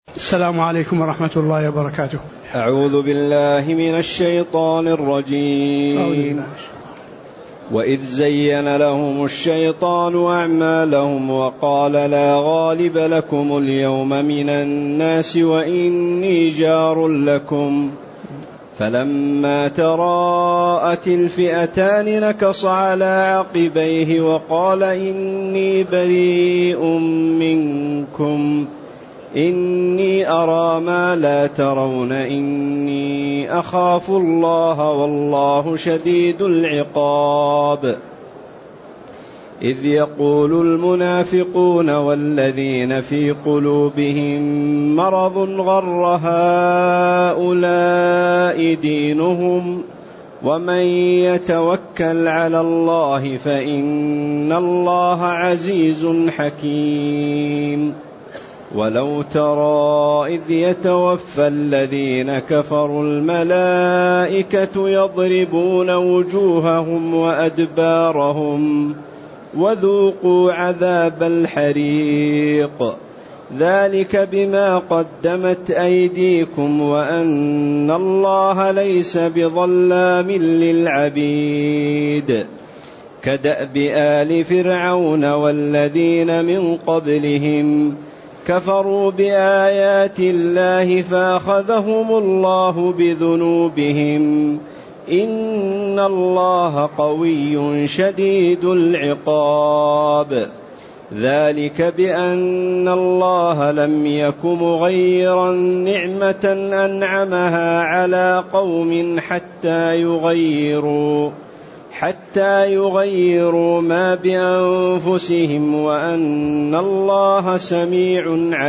السلام عليكم ورحمة الله وبركاته. أعوذ بالله من الشيطان الرجيم. وإذ زين لهم الشيطان أعمالهم وقال لا غالب لكم اليوم من الناس وإني جار لكم فلما تراءت الفئتان نكص على عقبيه وقال إني بريء منكم إني أرى ما لا ترون إني أخاف الله والله شديد العقاب. إذ يقول المنافقون والذين في قلوبهم مرض غر هؤلاء دينهم ومن يتوكل على الله فإن الله عزيز حكيم. ولو ترى إذ يتوفى الذين كفروا الملائكة يضربون وجوههم وأدبارهم وذوقوا عذاب الحريق ذلك بما قدمت أيديكم وأن الله ليس بظلام للعبيد. كدأب آل فرعون والذين من قبلهم كفروا بآيات الله فأخذهم الله بذنوبهم إن الله قوي شديد العقاب. ذلك بأن الله لم يك مغيرا نعمة أنعمها على قوم حتى يغيروا ما بأنفسهم وأن الله سميع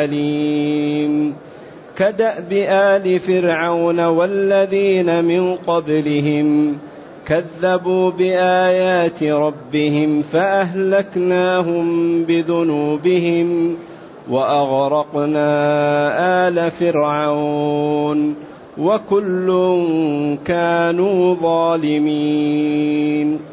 عليم. كدأب آل فرعون والذين من قبلهم كذبوا بآيات ربهم فأهلكناهم بذنوبهم وأغرقنا آل فرعون وكل كانوا ظالمين.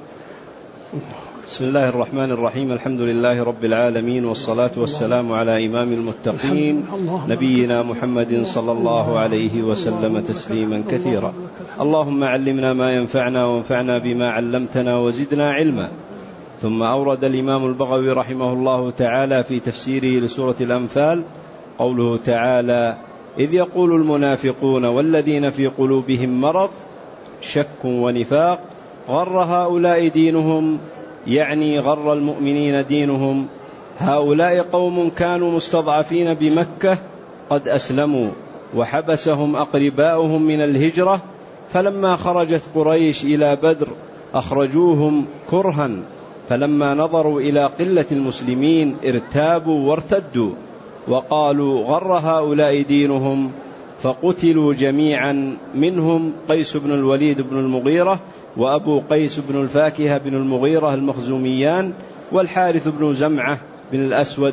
بسم الله الرحمن الرحيم. الحمد لله رب العالمين والصلاة والسلام على إمام المتقين نبينا محمد صلى الله عليه وسلم تسليما كثيرا. اللهم علمنا ما ينفعنا وانفعنا بما علمتنا وزدنا علما. ثم أورد الإمام البغوي رحمه الله تعالى في تفسيره لسورة الأنفال قوله تعالى إذ يقول المنافقون والذين في قلوبهم مرض شك ونفاق غر هؤلاء دينهم، يعني غر المؤمنين دينهم. هؤلاء قوم كانوا مستضعفين بمكة قد أسلموا وحبسهم أقرباؤهم من الهجرة، فلما خرجت قريش إلى بدر أخرجوهم كرها، فلما نظروا إلى قلة المسلمين ارتابوا وارتدوا وقالوا غر هؤلاء دينهم، فقتلوا جميعا، منهم قيس بن الوليد بن المغيرة وأبو قيس بن الفاكهة بن المغيرة المخزوميان والحارث بن زمعة بن الأسود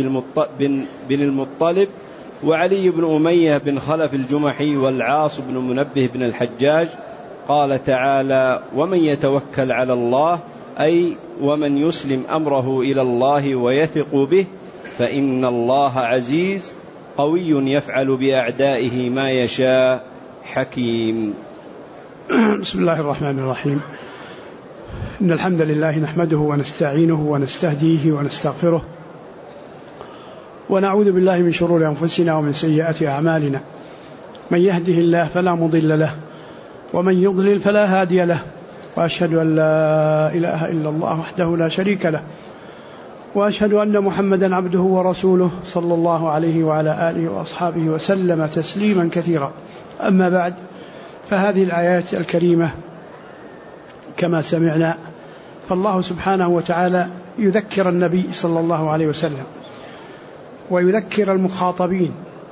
بن المطلب وعلي بن أمية بن خلف الجمحي والعاص بن منبه بن الحجاج. قال تعالى ومن يتوكل على الله، أي ومن يسلم أمره إلى الله ويثق به فإن الله عزيز قوي يفعل بأعدائه ما يشاء حكيم. بسم الله الرحمن الرحيم. إن الحمد لله نحمده ونستعينه ونستهديه ونستغفره ونعوذ بالله من شرور أنفسنا ومن سيئات أعمالنا. من يهده الله فلا مضل له ومن يضلل فلا هادي له، وأشهد أن لا إله إلا الله وحده لا شريك له، وأشهد أن محمدا عبده ورسوله صلى الله عليه وعلى آله وأصحابه وسلم تسليما كثيرا. أما بعد، فهذه الآيات الكريمة كما سمعنا فالله سبحانه وتعالى يذكر النبي صلى الله عليه وسلم ويذكر المخاطبين.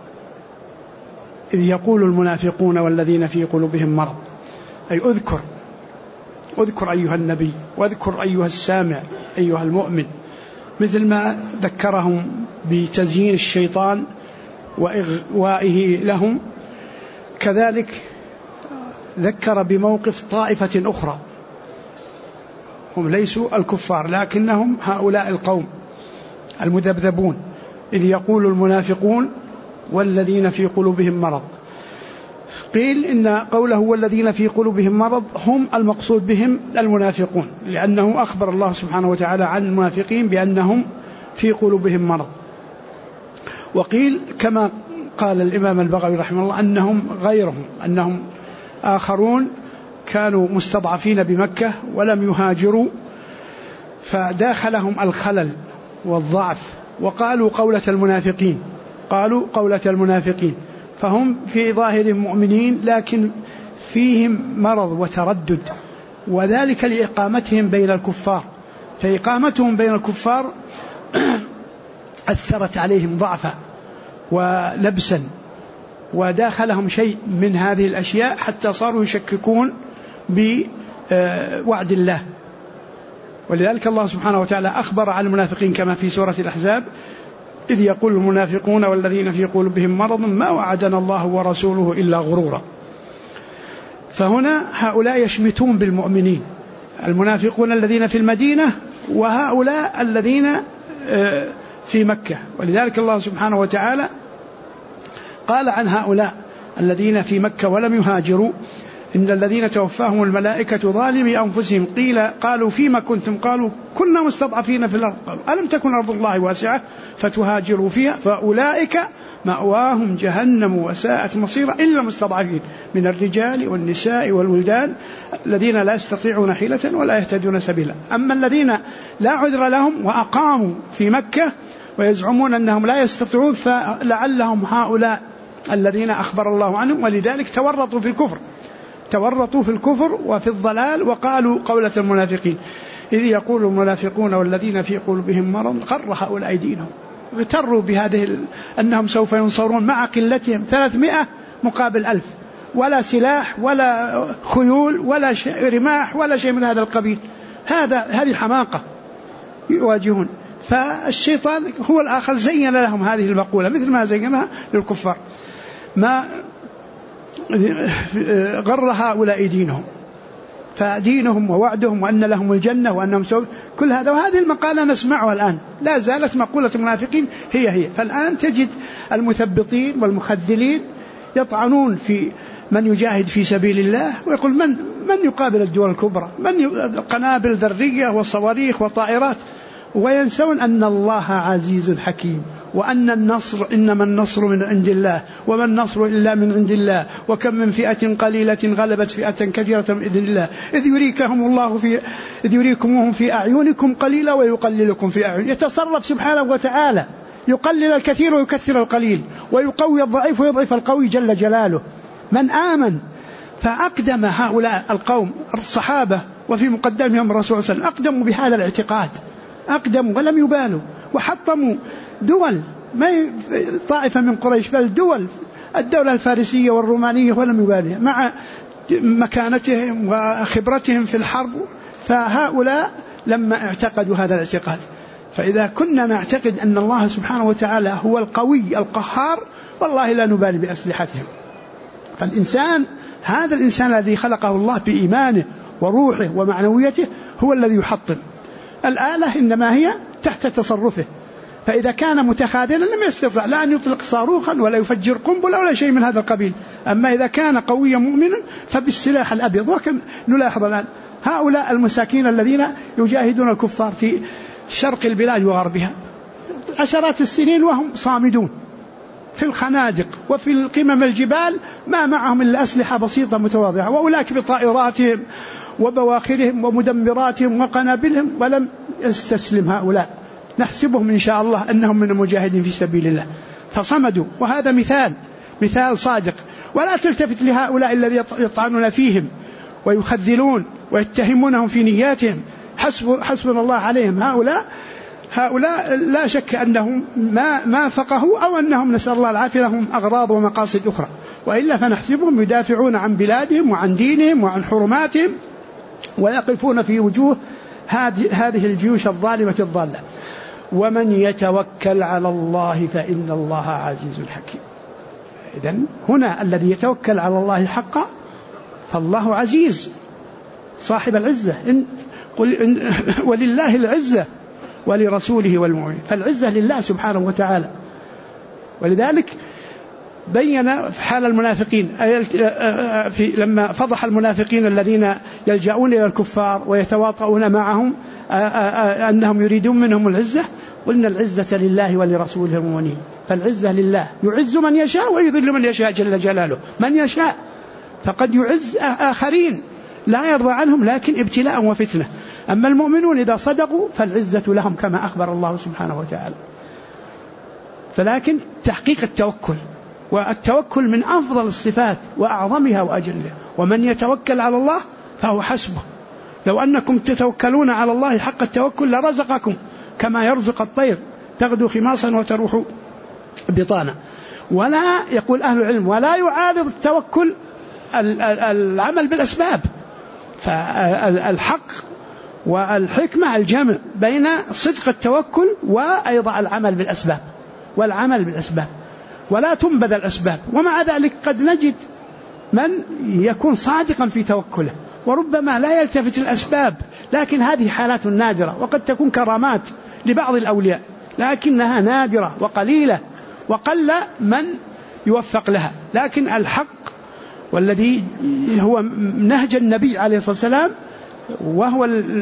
إذ يقول المنافقون والذين في قلوبهم مرض، أي اذكر أيها النبي، واذكر أيها السامع أيها المؤمن، مثل ما ذكرهم بتزيين الشيطان وإغوائه لهم، كذلك ذكر بموقف طائفة أخرى هم ليسوا الكفار لكنهم هؤلاء القوم المذبذبون. إذ يقول المنافقون والذين في قلوبهم مرض. قيل إن قوله والذين في قلوبهم مرض هم المقصود بهم المنافقون، لأنه أخبر الله سبحانه وتعالى عن المنافقين بأنهم في قلوبهم مرض. وقيل كما قال الإمام البغوي رحمه الله أنهم غيرهم، أنهم آخرون كانوا مستضعفين بمكة ولم يهاجروا فداخلهم الخلل والضعف، وقالوا قولة المنافقين، فهم في ظاهرهم مؤمنين لكن فيهم مرض وتردد، وذلك لإقامتهم بين الكفار، فإقامتهم بين الكفار أثرت عليهم ضعفا ولبسا، وداخلهم شيء من هذه الأشياء حتى صاروا يشككون بوعد الله. ولذلك الله سبحانه وتعالى أخبر عن المنافقين كما في سورة الأحزاب إذ يقول المنافقون والذين في قلوبهم مرض ما وعدنا الله ورسوله إلا غرورا. فهنا هؤلاء يشمتون بالمؤمنين، المنافقون الذين في المدينة وهؤلاء الذين في مكة. ولذلك الله سبحانه وتعالى قال عن هؤلاء الذين في مكة ولم يهاجروا إن الذين توفاهم الملائكة ظالمي أنفسهم قالوا فيما كنتم قالوا كنا مستضعفين في الأرض قالوا ألم تكن أرض الله واسعة فتهاجروا فيها فأولئك مأواهم جهنم وساءت مصيرا إلا المستضعفين من الرجال والنساء والولدان الذين لا يستطيعون حيلة ولا يهتدون سبيلا. أما الذين لا عذر لهم وأقاموا في مكة ويزعمون أنهم لا يستطيعون فلعلهم هؤلاء الذين أخبر الله عنهم، ولذلك تورطوا في الكفر وفي الضلال وقالوا قولة المنافقين إذ يقول المنافقون والذين في قلوبهم مرض غر هؤلاء دينهم، اغتروا بهذه أنهم سوف ينصرون مع قلتهم 300 مقابل 1000 ولا سلاح ولا خيول ولا رماح ولا شيء من هذا القبيل. هذه حماقة يواجهون. فالشيطان هو الآخر زين لهم هذه المقولة مثل ما زينها للكفار، ما غر هؤلاء دينهم، فدينهم ووعدهم وأن لهم الجنة وأنهم كل هذا. وهذه المقالة نسمعها الآن لا زالت مقولة المنافقين هي. فالآن تجد المثبطين والمخذلين يطعنون في من يجاهد في سبيل الله ويقول من يقابل الدول الكبرى، قنابل ذرية وصواريخ وطائرات، وينسون أن الله عزيز حكيم وأن النصر إنما النصر من عند الله وما النصر إلا من عند الله وكم من فئة قليلة غلبت فئة كثيرة بإذن الله إذ يريكمهم في أعينكم قليلا ويقللكم في أعين. يتصرف سبحانه وتعالى يقلل الكثير ويكثر القليل ويقوي الضعيف ويضعف القوي جل جلاله. من آمن فأقدم هؤلاء القوم الصحابة وفي مقدمهم الرسول صلى الله عليه وسلم أقدموا بهذا الاعتقاد، أقدموا ولم يبالوا وحطموا دول ما طائفة من قريش بل دول الدولة الفارسية والرومانية ولم يبالوا مع مكانتهم وخبرتهم في الحرب. فهؤلاء لما اعتقدوا هذا الاعتقاد، فإذا كنا نعتقد أن الله سبحانه وتعالى هو القوي القهار والله لا نبالي بأسلحتهم. فالإنسان هذا الإنسان الذي خلقه الله بإيمانه وروحه ومعنويته هو الذي يحطم. الآلة إنما هي تحت تصرفه، فإذا كان متخاذلا لم يستطع لا أن يطلق صاروخا ولا يفجر قنبلة ولا شيء من هذا القبيل. أما إذا كان قويا مؤمنا فبالسلاح الأبيض. وكم نلاحظ الآن هؤلاء المساكين الذين يجاهدون الكفار في شرق البلاد وغربها عشرات السنين وهم صامدون في الخنادق وفي القمم الجبال ما معهم إلا أسلحة بسيطة متواضعة، وأولئك بطائراتهم وبواخرهم ومدمراتهم وقنابلهم ولم يستسلم هؤلاء. نحسبهم إن شاء الله أنهم من المجاهدين في سبيل الله فصمدوا. وهذا مثال صادق. ولا تلتفت لهؤلاء الذين يطعنون فيهم ويخذلون ويتهمونهم في نياتهم، حسبنا الله عليهم. هؤلاء لا شك أنهم ما فقهوا أو أنهم نسأل الله العافية لهم أغراض ومقاصد أخرى، وإلا فنحسبهم يدافعون عن بلادهم وعن دينهم وعن حرماتهم ويقفون في وجوه هذه الجيوش الظالمة الضالة. ومن يتوكل على الله فإن الله عزيز حكيم. إذن هنا الذي يتوكل على الله حقا فالله عزيز صاحب العزة. ولله العزة ولرسوله والمؤمنين، فالعزة لله سبحانه وتعالى. ولذلك بين في حال المنافقين لما فضح المنافقين الذين يلجؤون إلى الكفار ويتواطؤون معهم أنهم يريدون منهم العزة، قلنا العزة لله ولرسوله المؤمنين. فالعزة لله، يعز من يشاء ويذل من يشاء جل جلاله. من يشاء فقد يعز آخرين لا يرضى عنهم لكن ابتلاء وفتنة. أما المؤمنون إذا صدقوا فالعزة لهم كما أخبر الله سبحانه وتعالى. فلكن تحقيق التوكل، والتوكل من أفضل الصفات وأعظمها وأجلها. ومن يتوكل على الله فهو حسبه. لو أنكم تتوكلون على الله حق التوكل لرزقكم كما يرزق الطير تغدو خماصا وتروح بطانا. ولا يقول أهل العلم ولا يعارض التوكل العمل بالأسباب. فالحق والحكمة الجمع بين صدق التوكل وأيضا العمل بالأسباب، والعمل بالأسباب ولا تنبذ الأسباب. ومع ذلك قد نجد من يكون صادقا في توكله وربما لا يلتفت الأسباب، لكن هذه حالات نادرة، وقد تكون كرامات لبعض الأولياء لكنها نادرة وقليلة، وقل من يوفق لها. لكن الحق والذي هو نهج النبي عليه الصلاة والسلام وهو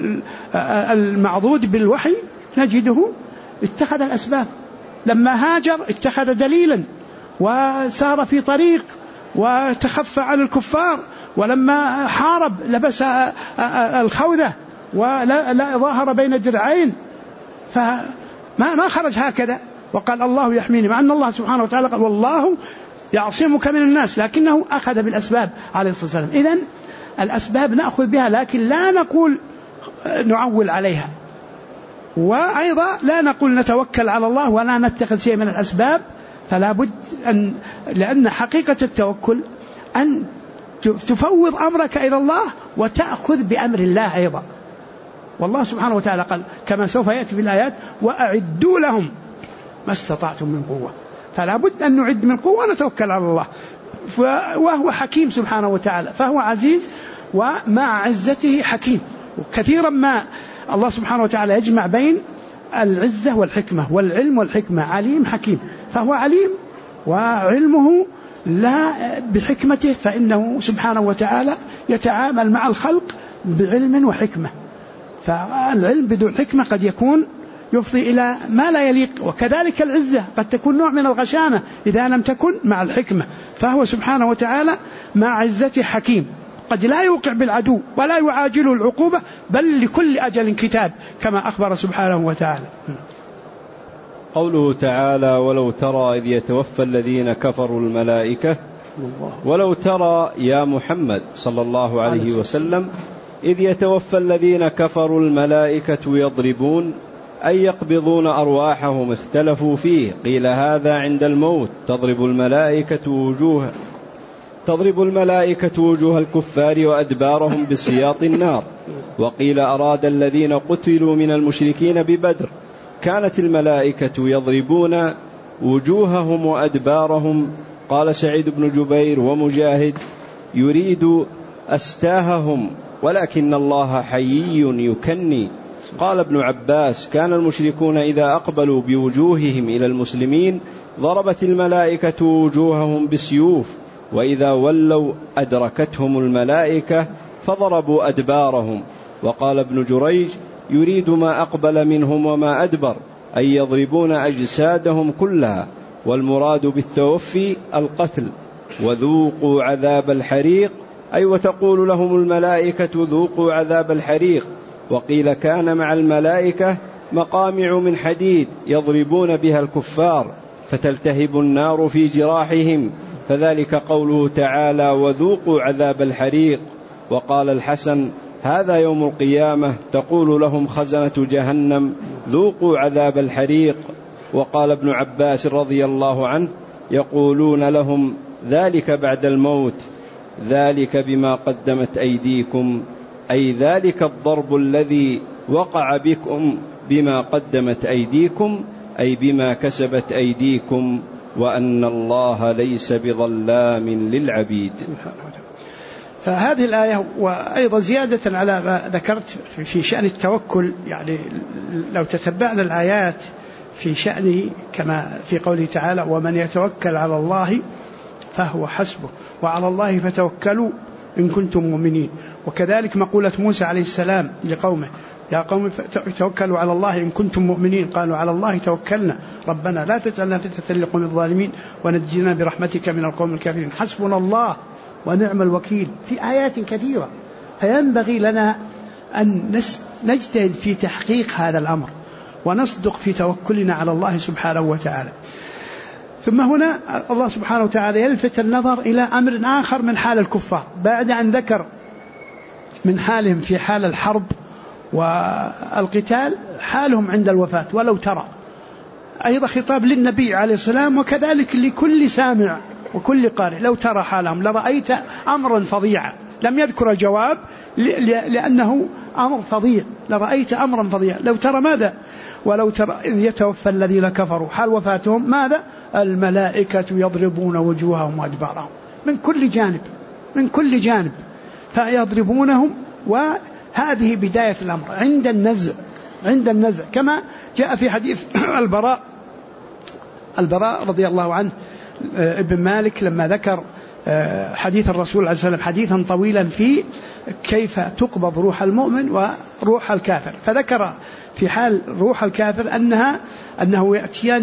المعضود بالوحي نجده اتخذ الأسباب. لما هاجر اتخذ دليلا وسار في طريق وتخفى عن الكفار، ولما حارب لبس الخوذة ولا ظاهر بين درعين، فما خرج هكذا وقال الله يحميني، مع أن الله سبحانه وتعالى قال والله يعصمك من الناس، لكنه أخذ بالأسباب عليه الصلاة والسلام. إذن الأسباب نأخذ بها لكن لا نقول نعول عليها، وأيضا لا نقول نتوكل على الله ولا نتخذ شيء من الأسباب. فلا بد لأن حقيقة التوكل أن تفوض أمرك إلى الله وتأخذ بأمر الله أيضا. والله سبحانه وتعالى قال كما سوف يأتي في الآيات وأعدوا لهم ما استطعتم من قوة. فلا بد أن نعد من قوة ونتوكل على الله، وهو حكيم سبحانه وتعالى، فهو عزيز ومع عزته حكيم. وكثيرا ما الله سبحانه وتعالى يجمع بين العزة والحكمة والعلم والحكمة. عليم حكيم، فهو عليم وعلمه لا بحكمته، فإنه سبحانه وتعالى يتعامل مع الخلق بعلم وحكمة. فالعلم بدون حكمة قد يكون يفضي إلى ما لا يليق، وكذلك العزة قد تكون نوع من الغشامة إذا لم تكن مع الحكمة. فهو سبحانه وتعالى مع عزته حكيم، قد لا يوقع بالعدو ولا يعاجله العقوبة، بل لكل أجل كتاب كما أخبر سبحانه وتعالى. قوله تعالى ولو ترى إذ يتوفى الذين كفروا الملائكة، ولو ترى يا محمد صلى الله عليه وسلم إذ يتوفى الذين كفروا الملائكة يضربون أي يقبضون أرواحهم، اختلفوا فيه، قيل هذا عند الموت تضرب الملائكة وجوه الكفار وأدبارهم بسياط النار، وقيل أراد الذين قتلوا من المشركين ببدر، كانت الملائكة يضربون وجوههم وأدبارهم. قال سعيد بن جبير ومجاهد يريد أستاههم ولكن الله حيي يكني. قال ابن عباس كان المشركون إذا أقبلوا بوجوههم إلى المسلمين ضربت الملائكة وجوههم بالسيوف، وإذا ولوا أدركتهم الملائكة فضربوا أدبارهم. وقال ابن جريج يريد ما أقبل منهم وما أدبر، أي يضربون أجسادهم كلها، والمراد بالتوفي القتل. وذوقوا عذاب الحريق أي وتقول لهم الملائكة ذوقوا عذاب الحريق. وقيل كان مع الملائكة مقامع من حديد يضربون بها الكفار فتلتهب النار في جراحهم، فذلك قوله تعالى وذوقوا عذاب الحريق. وقال الحسن هذا يوم القيامة تقول لهم خزنة جهنم ذوقوا عذاب الحريق. وقال ابن عباس رضي الله عنه يقولون لهم ذلك بعد الموت، ذلك بما قدمت أيديكم، أي ذلك الضرب الذي وقع بكم بما قدمت أيديكم، أي بما كسبت أيديكم، وأن الله ليس بظلام للعبيد. فهذه الآية وأيضا زيادة على ما ذكرت في شأن التوكل، يعني لو تتبعنا الآيات في شأنه كما في قوله تعالى ومن يتوكل على الله فهو حسبه وعلى الله فتوكلوا إن كنتم مؤمنين. وكذلك مقولة موسى عليه السلام لقومه: يا قوم توكلوا على الله إن كنتم مؤمنين. قالوا: على الله توكلنا ربنا لا تجعلنا فتنة للقوم الظالمين ونجنا برحمتك من القوم الكافرين. حسبنا الله ونعم الوكيل في آيات كثيرة. فينبغي لنا أن نجتهد في تحقيق هذا الأمر ونصدق في توكلنا على الله سبحانه وتعالى. ثم هنا الله سبحانه وتعالى يلفت النظر إلى أمر آخر من حال الكفار بعد أن ذكر من حالهم في حال الحرب والقتال حالهم عند الوفاة. ولو ترى، أيضا خطاب للنبي عليه السلام وكذلك لكل سامع وكل قارئ: لو ترى حالهم لرأيت أمرا فظيعا. لم يذكر الجواب لأنه أمر فظيع، لرأيت أمرا فظيعا. لو ترى ماذا؟ ولو ترى إذ يتوفى الذين كفروا حال وفاتهم ماذا؟ الملائكة يضربون وجوههم وأدبارهم من كل جانب، من كل جانب، فيضربونهم. وهذه بداية الأمر عند النزع كما جاء في حديث البراء رضي الله عنه ابن مالك لما ذكر حديث الرسول عليه السلام حديثا طويلا في كيف تقبض روح المؤمن وروح الكافر. فذكر في حال روح الكافر أنه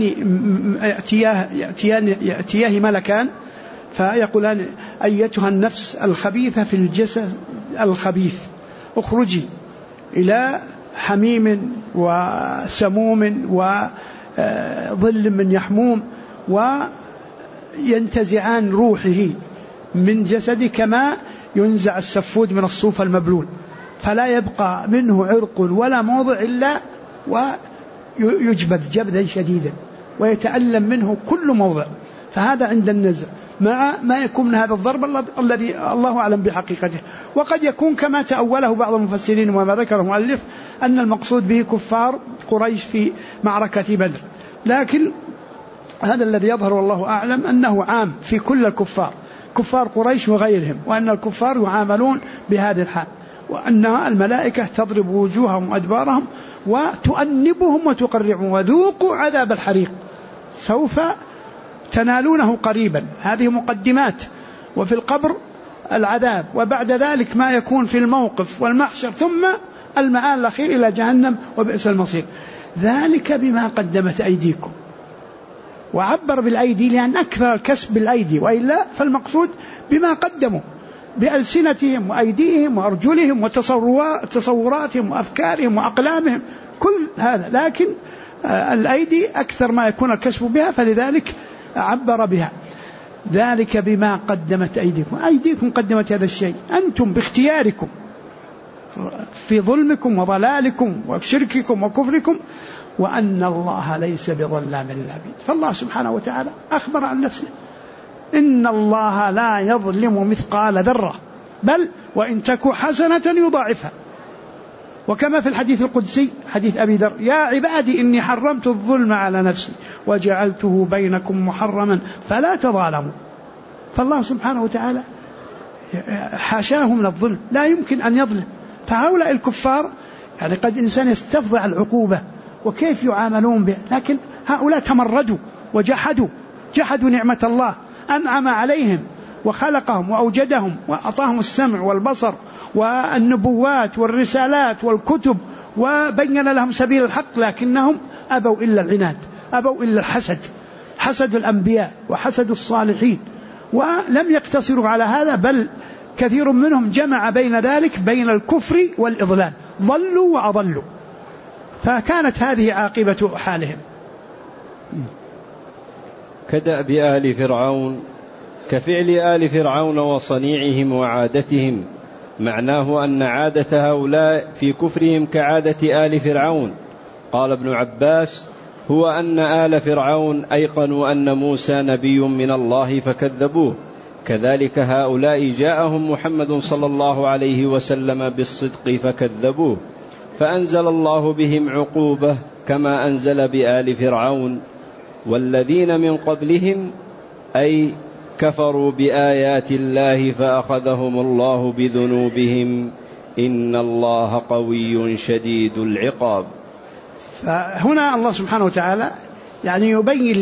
يأتياه ملكان فيقولان: أيتها النفس الخبيثة في الجسد الخبيث اخرجي إلى حميم وسموم وظل من يحموم، وينتزعان روحه من جسده كما ينزع السفود من الصوف المبلول، فلا يبقى منه عرق ولا موضع إلا ويجبذ جبذا شديدا ويتألم منه كل موضع. فهذا عند النزع مع ما يكون من هذا الضرب الذي الله أعلم بحقيقته. وقد يكون كما تأوله بعض المفسرين وما ذكره المؤلف أن المقصود به كفار قريش في معركة بدر، لكن هذا الذي يظهر والله أعلم أنه عام في كل الكفار، كفار قريش وغيرهم، وأن الكفار يعاملون بهذه الحال، وأن الملائكة تضرب وجوههم وأدبارهم وتؤنبهم وتقرعهم: وذوقوا عذاب الحريق سوف تنالونه قريبا. هذه مقدمات. وفي القبر العذاب، وبعد ذلك ما يكون في الموقف والمحشر، ثم المآل الأخير إلى جهنم وبئس المصير. ذلك بما قدمت أيديكم. وعبر بالأيدي لأن أكثر الكسب بالأيدي، وإلا فالمقصود بما قدموا بألسنتهم وأيديهم وأرجلهم وتصوراتهم وأفكارهم وأقلامهم، كل هذا، لكن الأيدي أكثر ما يكون الكسب بها، فلذلك عبر بها. ذلك بما قدمت أيديكم قدمت هذا الشيء، أنتم باختياركم في ظلمكم وضلالكم وشرككم وكفركم، وأن الله ليس بظلام للعبيد. فالله سبحانه وتعالى أخبر عن نفسه: إن الله لا يظلم مثقال ذرة، بل وإن تك حسنة يضاعفها. وكما في الحديث القدسي حديث أبي ذر: يا عبادي إني حرمت الظلم على نفسي وجعلته بينكم محرما فلا تظالموا. فالله سبحانه وتعالى حاشاه من الظلم، لا يمكن أن يظلم. فهؤلاء الكفار يعني قد إنسان يستفضع العقوبة وكيف يعاملون به، لكن هؤلاء تمردوا وجحدوا نعمة الله، أنعم عليهم وخلقهم وأوجدهم وأعطاهم السمع والبصر والنبوات والرسالات والكتب وبين لهم سبيل الحق، لكنهم أبوا إلا العناد، أبوا إلا الحسد، حسد الأنبياء وحسد الصالحين. ولم يقتصروا على هذا، بل كثير منهم جمع بين ذلك بين الكفر والإضلال، ضلوا وأضلوا. فكانت هذه عاقبة حالهم. كدأب آل فرعون، كفعل آل فرعون وصنيعهم وعادتهم. معناه أن عادة هؤلاء في كفرهم كعادة آل فرعون. قال ابن عباس: هو أن آل فرعون أيقنوا أن موسى نبي من الله فكذبوه، كذلك هؤلاء جاءهم محمد صلى الله عليه وسلم بالصدق فكذبوه، فأنزل الله بهم عقوبة كما أنزل بآل فرعون والذين من قبلهم، أي كفروا بآيات الله فأخذهم الله بذنوبهم، إن الله قوي شديد العقاب. فهنا الله سبحانه وتعالى يعني يبين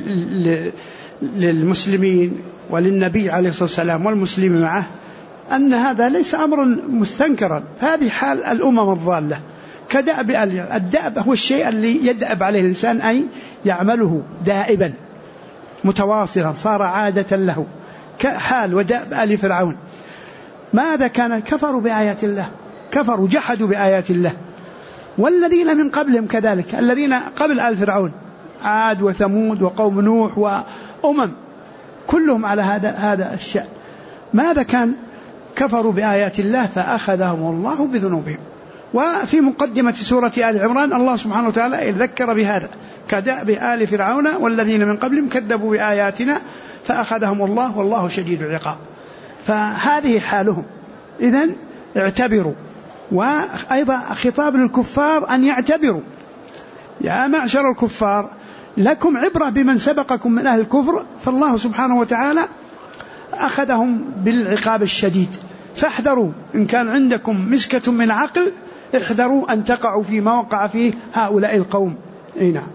للمسلمين وللنبي عليه الصلاة والسلام والمسلمين معه أن هذا ليس أمرا مستنكرا. هذه حال الأمم الضالة كدأب الدأب هو الشيء اللي يدأب عليه الإنسان أن يعمله دائبا متواصلا، صار عادة له، كحال ودأب آل فرعون. ماذا كان؟ كفروا بآيات الله، كفروا جحدوا بآيات الله. والذين من قبلهم كذلك، الذين قبل آل فرعون، عاد وثمود وقوم نوح وأمم، كلهم على هذا الشأن. ماذا كان؟ كفروا بآيات الله فأخذهم الله بذنوبهم. وفي مقدمة سورة آل عمران الله سبحانه وتعالى ذكر بهذا كدأب آل فرعون والذين من قبلهم كذبوا بآياتنا فأخذهم الله والله شديد العقاب. فهذه حالهم. إذن اعتبروا. وأيضا خطاب للكفار أن يعتبروا. يا معشر الكفار لكم عبرة بمن سبقكم من أهل الكفر، فالله سبحانه وتعالى أخذهم بالعقاب الشديد، فاحذروا إن كان عندكم مسكة من عقل، احذروا أن تقعوا فيما وقع فيه هؤلاء القوم. نعم.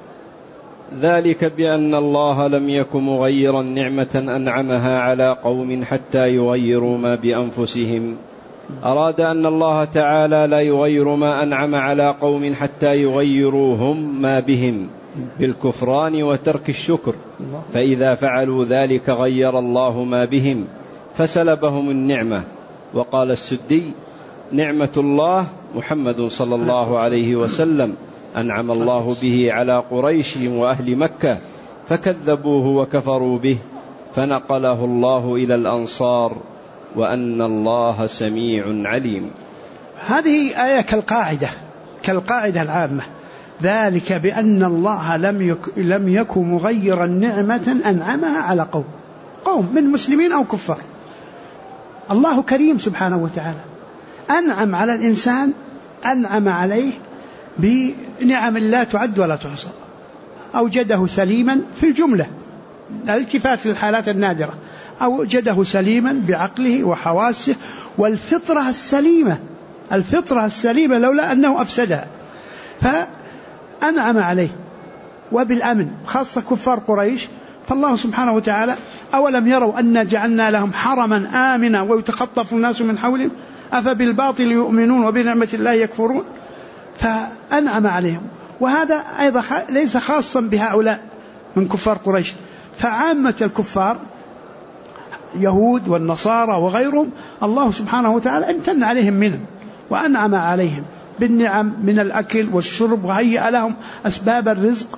ذلك بأن الله لم يكن مغيرا نعمة أنعمها على قوم حتى يغيروا ما بأنفسهم. أراد أن الله تعالى لا يغير ما أنعم على قوم حتى يغيروا هم ما بهم بالكفران وترك الشكر، فإذا فعلوا ذلك غير الله ما بهم فسلبهم النعمة. وقال السدي: نعمة الله محمد صلى الله عليه وسلم أنعم الله به على قريش وأهل مكة فكذبوه وكفروا به، فنقله الله إلى الأنصار، وأن الله سميع عليم. هذه آية كالقاعدة العامة. ذلك بأن الله لم يكن مغيرا نعمة أنعمها على قوم من مسلمين أو كفار. الله كريم سبحانه وتعالى، أنعم على الإنسان، أنعم عليه بنعم لا تعد ولا تحصى. أوجده سليما في الجملة، الالتفات للحالات النادرة، أوجده سليما بعقله وحواسه والفطرة السليمة لولا أنه أفسدها، فأنعم عليه وبالأمن، خاصة كفار قريش. فالله سبحانه وتعالى: أولم يروا أن جعلنا لهم حرما آمنا ويتخطف الناس من حولهم أفبالباطل يؤمنون وبنعمة الله يكفرون. فأنعم عليهم. وهذا أيضا ليس خاصا بهؤلاء من كفار قريش، فعامة الكفار يهود والنصارى وغيرهم الله سبحانه وتعالى امتن عليهم منه وأنعم عليهم بالنعم من الأكل والشرب وهيأ لهم أسباب الرزق.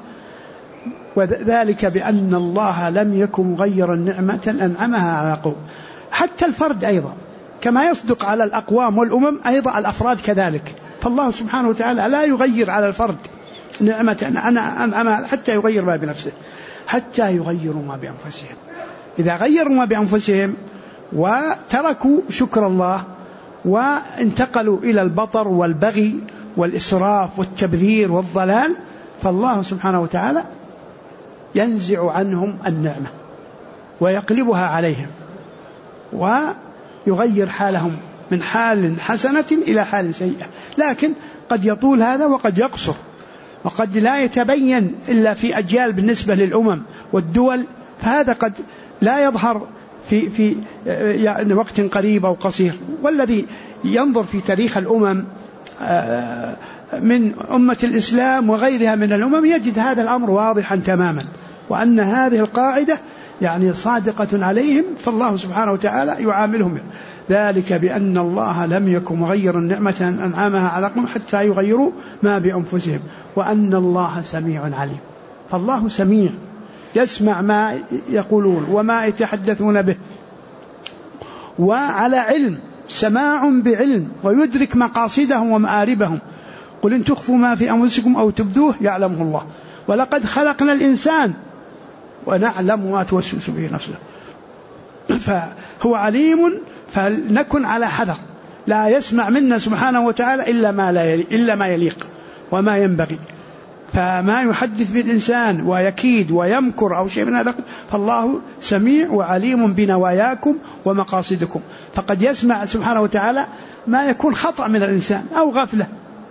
وذلك بأن الله لم يكن مغيرا نعمة أنعمها على قوم. حتى الفرد أيضا كما يصدق على الأقوام والأمم، أيضا الأفراد كذلك. فالله سبحانه وتعالى لا يغير على الفرد نعمة أنعمها حتى يغير ما بنفسه، حتى يغيروا ما بأنفسهم. إذا غيروا ما بأنفسهم وتركوا شكر الله وانتقلوا إلى البطر والبغي والإسراف والتبذير والضلال، فالله سبحانه وتعالى ينزع عنهم النعمة ويقلبها عليهم ويغير حالهم من حال حسنة إلى حال سيئة. لكن قد يطول هذا وقد يقصر، وقد لا يتبين إلا في أجيال بالنسبة للأمم والدول، فهذا قد لا يظهر في يعني وقت قريب أو قصير. والذي ينظر في تاريخ الأمم من أمة الإسلام وغيرها من الأمم يجد هذا الأمر واضحا تماما، وأن هذه القاعدة يعني صادقة عليهم، فالله سبحانه وتعالى يعاملهم. ذلك بأن الله لم يكن مغيرا نعمة أنعمها على قوم حتى يغيروا ما بأنفسهم، وأن الله سميع عليم. فالله سميع، يسمع ما يقولون وما يتحدثون به، وعلى علم، سماع بعلم، ويدرك مقاصدهم ومآربهم. قل إن تخفوا ما في أنفسكم أو تبدوه يعلمه الله، ولقد خلقنا الإنسان ونعلم ما توسوس به نفسه. فهو عليم، فلنكن على حذر، لا يسمع منا سبحانه وتعالى إلا ما يليق وما ينبغي. فما يحدث بالإنسان ويكيد ويمكر أو شيء من هذا، فالله سميع وعليم بنواياكم ومقاصدكم. فقد يسمع سبحانه وتعالى ما يكون خطأ من الإنسان أو غفلة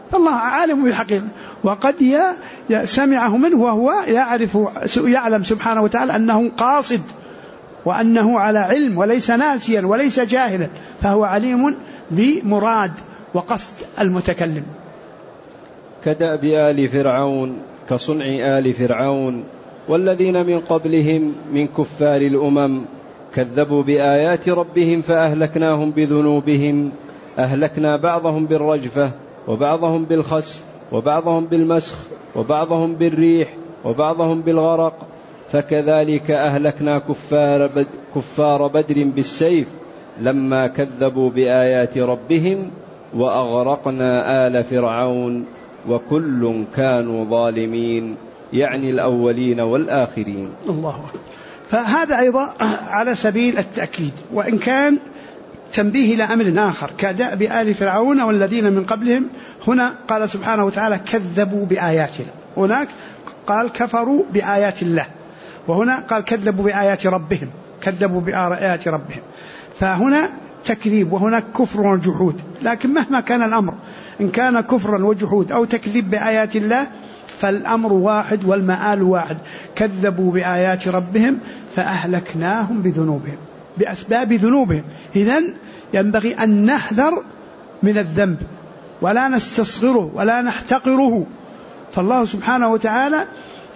فالله عالم بالحقيقة، وقد سمعه منه وهو يعلم سبحانه وتعالى أنه قاصد وأنه على علم وليس ناسيا وليس جاهلا، فهو عليم بمراد وقصد المتكلم. كدأب آل فرعون كصنع آل فرعون والذين من قبلهم من كفار الأمم كذبوا بآيات ربهم فأهلكناهم بذنوبهم، أهلكنا بعضهم بالرجفة وبعضهم بالخسف وبعضهم بالمسخ وبعضهم بالريح وبعضهم بالغرق، فكذلك أهلكنا كفار بدر بالسيف لما كذبوا بآيات ربهم وأغرقنا آل فرعون وكل كانوا ظالمين، يعني الأولين والآخرين. الله. فهذا أيضا على سبيل التأكيد، وإن كان تنبيه إلى أمر آخر كدأب آل فرعون والذين من قبلهم. هنا قال سبحانه وتعالى كذبوا بآياتنا، هناك قال كفروا بآيات الله، وهنا قال كذبوا بآيات ربهم، كذبوا بآيات ربهم، فهنا تكذيب وهناك كفر وجحود. لكن مهما كان الأمر، إن كان كفرا وجحود أو تكذيب بآيات الله فالأمر واحد والمآل واحد. كذبوا بآيات ربهم فأهلكناهم بذنوبهم، بأسباب ذنوبهم. إذن ينبغي أن نحذر من الذنب ولا نستصغره ولا نحتقره، فالله سبحانه وتعالى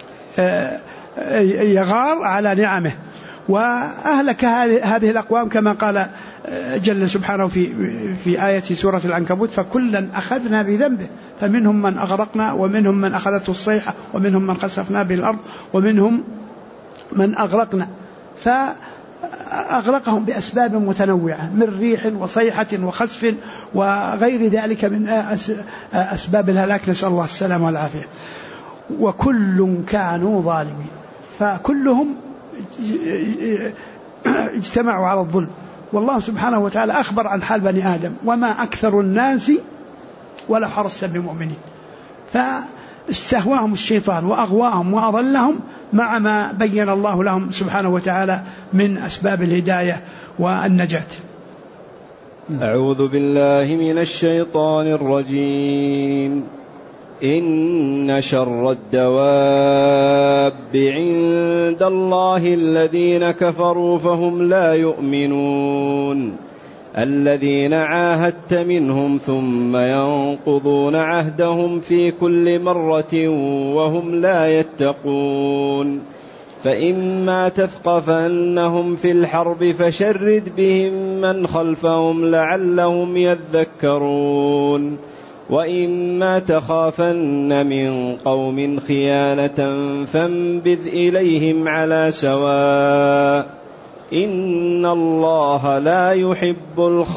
يغار على نعمه وأهلك هذه الأقوام كما قال جل سبحانه في آية سورة العنكبوت فكلا أخذنا بذنبه، فمنهم من أغرقنا ومنهم من أخذته الصيحة ومنهم من خسفنا بالأرض ومنهم من أغرقنا، فأغرقهم بأسباب متنوعة من ريح وصيحة وخسف وغير ذلك من أسباب الهلاك، نسأل الله السلامة والعافية. وكل كانوا ظالمين، فكلهم اجتمعوا على الظلم. والله سبحانه وتعالى أخبر عن حال بني آدم وما أكثر الناس ولا حرصت بمؤمنين، فاستهواهم الشيطان وأغواهم وأضلهم مع ما بين الله لهم سبحانه وتعالى من أسباب الهداية والنجاة. أعوذ بالله من الشيطان الرجيم. إن شر الدواب عند الله الذين كفروا فهم لا يؤمنون، الذين عاهدت منهم ثم ينقضون عهدهم في كل مرة وهم لا يتقون، فإما تثقفنهم في الحرب فشرد بهم من خلفهم لعلهم يذكرون، وإما تخافن من قوم خيانة فانبذ إليهم على سواء، إن الله لا يحب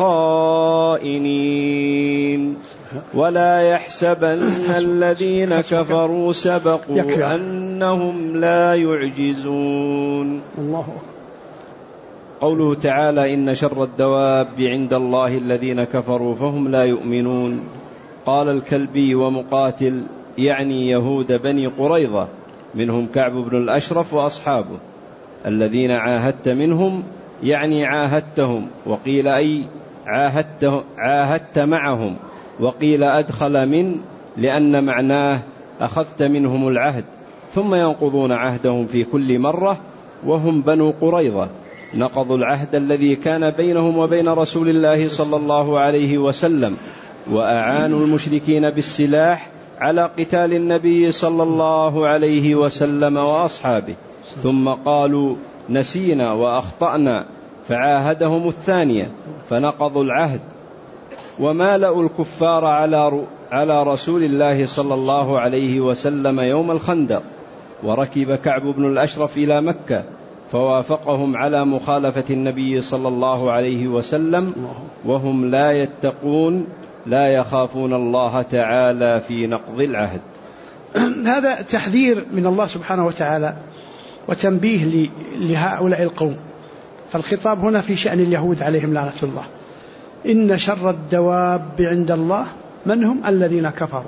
الخائنين، ولا يحسبن الذين كفروا سبقوا أنهم لا يعجزون. قوله تعالى إن شر الدواب عند الله الذين كفروا فهم لا يؤمنون. قال الكلبي ومقاتل يعني يهود بني قريظة، منهم كعب بن الأشرف وأصحابه. الذين عاهدت منهم يعني عاهدتهم، وقيل أي عاهدت معهم، وقيل أدخل من لأن معناه أخذت منهم العهد، ثم ينقضون عهدهم في كل مرة وهم بنو قريظة، نقضوا العهد الذي كان بينهم وبين رسول الله صلى الله عليه وسلم، وأعانوا المشركين بالسلاح على قتال النبي صلى الله عليه وسلم وأصحابه، ثم قالوا نسينا وأخطأنا فعاهدهم الثانية فنقضوا العهد، ومالأوا الكفار على رسول الله صلى الله عليه وسلم يوم الخندق. وركب كعب بن الأشرف إلى مكة فوافقهم على مخالفة النبي صلى الله عليه وسلم وهم لا يتقون، لا يخافون الله تعالى في نقض العهد. هذا تحذير من الله سبحانه وتعالى وتنبيه لهؤلاء القوم، فالخطاب هنا في شأن اليهود عليهم لعنة الله. إن شر الدواب عند الله من هم؟ الذين كفروا.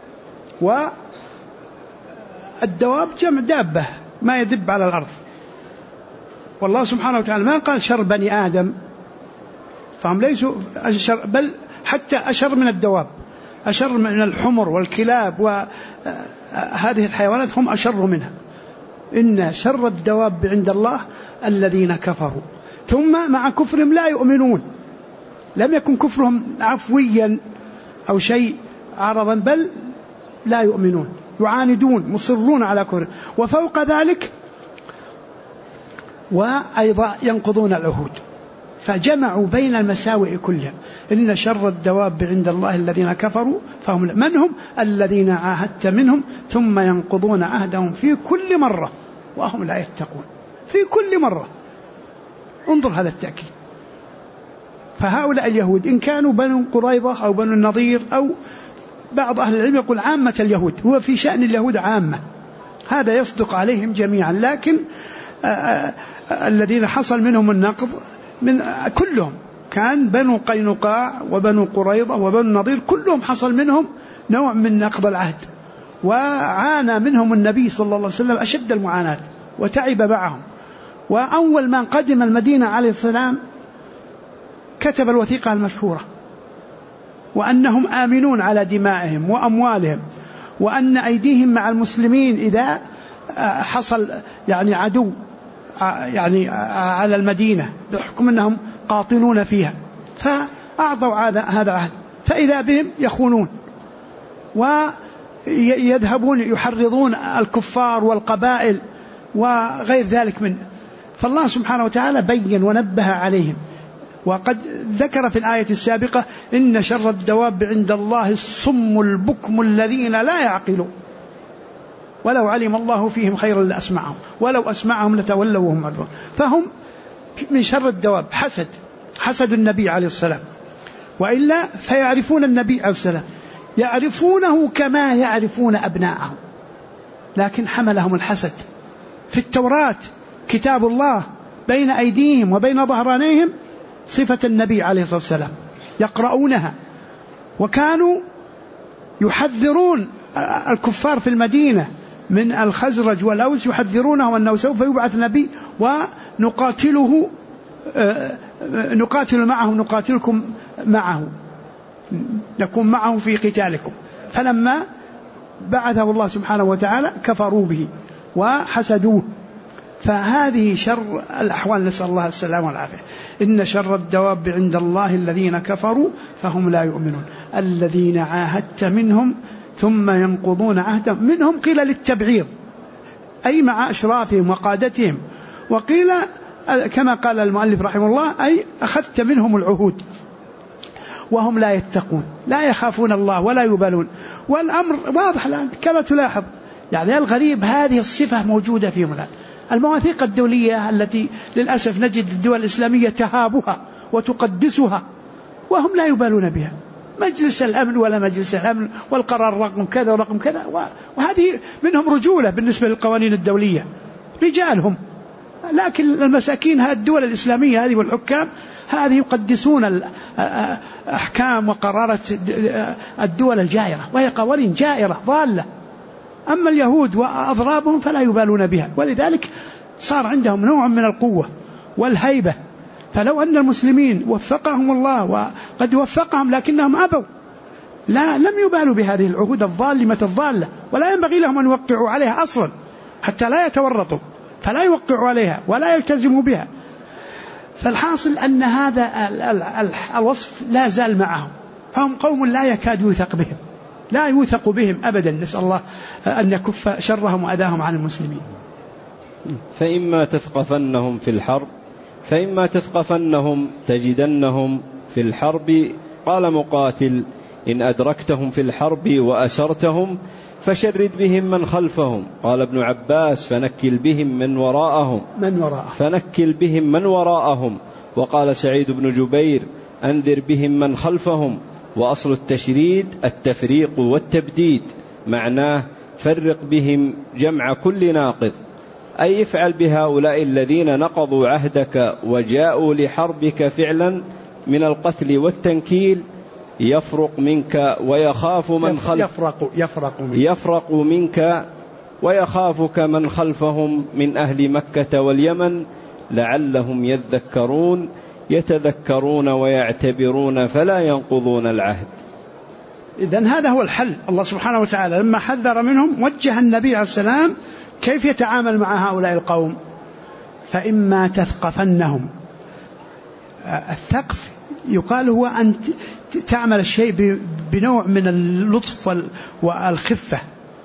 والدواب جمع دابة ما يدب على الأرض، والله سبحانه وتعالى ما قال شر بني آدم، فهم ليسوا أشر، بل حتى أشر من الدواب، أشر من الحمر والكلاب وهذه الحيوانات، هم أشر منها. إن شر الدواب عند الله الذين كفروا. ثم مع كفرهم لا يؤمنون، لم يكن كفرهم عفويا أو شيء عرضا، بل لا يؤمنون، يعاندون، مصرون على كفر. وفوق ذلك وأيضا ينقضون العهود، فجمعوا بين المساوئ كلها. إن شر الدواب عند الله الذين كفروا فهم من هم الذين عاهدت منهم ثم ينقضون عهدهم في كل مرة وهم لا يتقون. في كل مرة، انظر هذا التأكيد. فهؤلاء اليهود إن كانوا بنو قريظة أو بنو النضير، أو بعض أهل العلم يقول عامة اليهود، هو في شأن اليهود عامة، هذا يصدق عليهم جميعا. لكن الذين حصل منهم النقض من كلهم كان بنو قينقاع وبنو قريظة وبنو النضير، كلهم حصل منهم نوع من نقض العهد، وعانى منهم النبي صلى الله عليه وسلم أشد المعاناة وتعب معهم. وأول من قدم المدينة عليه السلام كتب الوثيقة المشهورة، وأنهم آمنون على دمائهم وأموالهم، وأن أيديهم مع المسلمين إذا حصل يعني عدو يعني على المدينة بحكم أنهم قاطنون فيها، فأعطوا هذا العهد، فإذا بهم يخونون ويذهبون يحرضون الكفار والقبائل وغير ذلك منه. فالله سبحانه وتعالى بين ونبه عليهم، وقد ذكر في الآية السابقة إن شر الدواب عند الله الصم البكم الذين لا يعقلون ولو علم الله فيهم خيرا لأسمعهم ولو أسمعهم لتولوا وهم معرضون. فهم من شر الدواب. حسد النبي عليه السلام، وإلا فيعرفون النبي عليه السلام، يعرفونه كما يعرفون أبناءهم، لكن حملهم الحسد. في التوراة كتاب الله بين أيديهم وبين ظهرانيهم صفة النبي عليه الصلاة والسلام، يقرؤونها، وكانوا يحذرون الكفار في المدينة من الخزرج والأوس، يحذرونه أنه سوف يبعث نبي ونقاتله، نقاتل معه، نقاتلكم معه، نكون معه في قتالكم. فلما بعثه الله سبحانه وتعالى كفروا به وحسدوه. فهذه شر الأحوال، نسأل الله السلامة والعافية. إن شر الدواب عند الله الذين كفروا فهم لا يؤمنون. الذين عاهدت منهم ثم ينقضون عهدهم. منهم قيل للتبعيض، أي مع أشرافهم وقادتهم، وقيل كما قال المؤلف رحمه الله أي أخذت منهم العهود وهم لا يتقون، لا يخافون الله ولا يبالون. والأمر واضح الآن كما تلاحظ. يعني الغريب هذه الصفة موجودة فيهم الآن. المواثيق الدولية التي للأسف نجد الدول الإسلامية تهابها وتقدسها وهم لا يبالون بها، مجلس الأمن ولا مجلس الأمن، والقرار رقم كذا ورقم كذا، وهذه منهم رجولة بالنسبة للقوانين الدولية، رجالهم. لكن المساكين هذه الدول الإسلامية هذه والحكام هذه يقدسون الأحكام وقرارات الدول الجائرة، وهي قوانين جائرة ضالة. أما اليهود وأضرابهم فلا يبالون بها، ولذلك صار عندهم نوع من القوة والهيبة. فلو أن المسلمين وفقهم الله، وقد وفقهم لكنهم أبوا، لم يبالوا بهذه العهود الظالمة الضالة، ولا ينبغي لهم أن يوقعوا عليها أصلا حتى لا يتورطوا، فلا يوقعوا عليها ولا يلتزموا بها. فالحاصل أن هذا الوصف لا زال معهم، فهم قوم لا يكاد يوثق بهم، لا يوثق بهم أبدا. نسأل الله أن يكف شرهم وأذاهم عن المسلمين. فإما تثقفنهم تجدنهم في الحرب. قال مقاتل: إن أدركتهم في الحرب وأسرتهم فشرد بهم من خلفهم. قال ابن عباس: فنكل بهم من وراءهم. وقال سعيد بن جبير: أنذر بهم من خلفهم. وأصل التشريد التفريق والتبديد، معناه فرق بهم جمع كل ناقض، أي افعل بهؤلاء الذين نقضوا عهدك وجاءوا لحربك فعلا من القتل والتنكيل، يفرق منك ويخاف من يفرق منك ويخافك من خلفهم من أهل مكة واليمن، لعلهم يتذكرون ويعتبرون فلا ينقضون العهد. إذن هذا هو الحل. الله سبحانه وتعالى لما حذر منهم وجه النبي عليه السلام كيف يتعامل مع هؤلاء القوم. فإما تثقفنهم، الثقف يقال هو أن تعمل الشيء بنوع من اللطف والخفة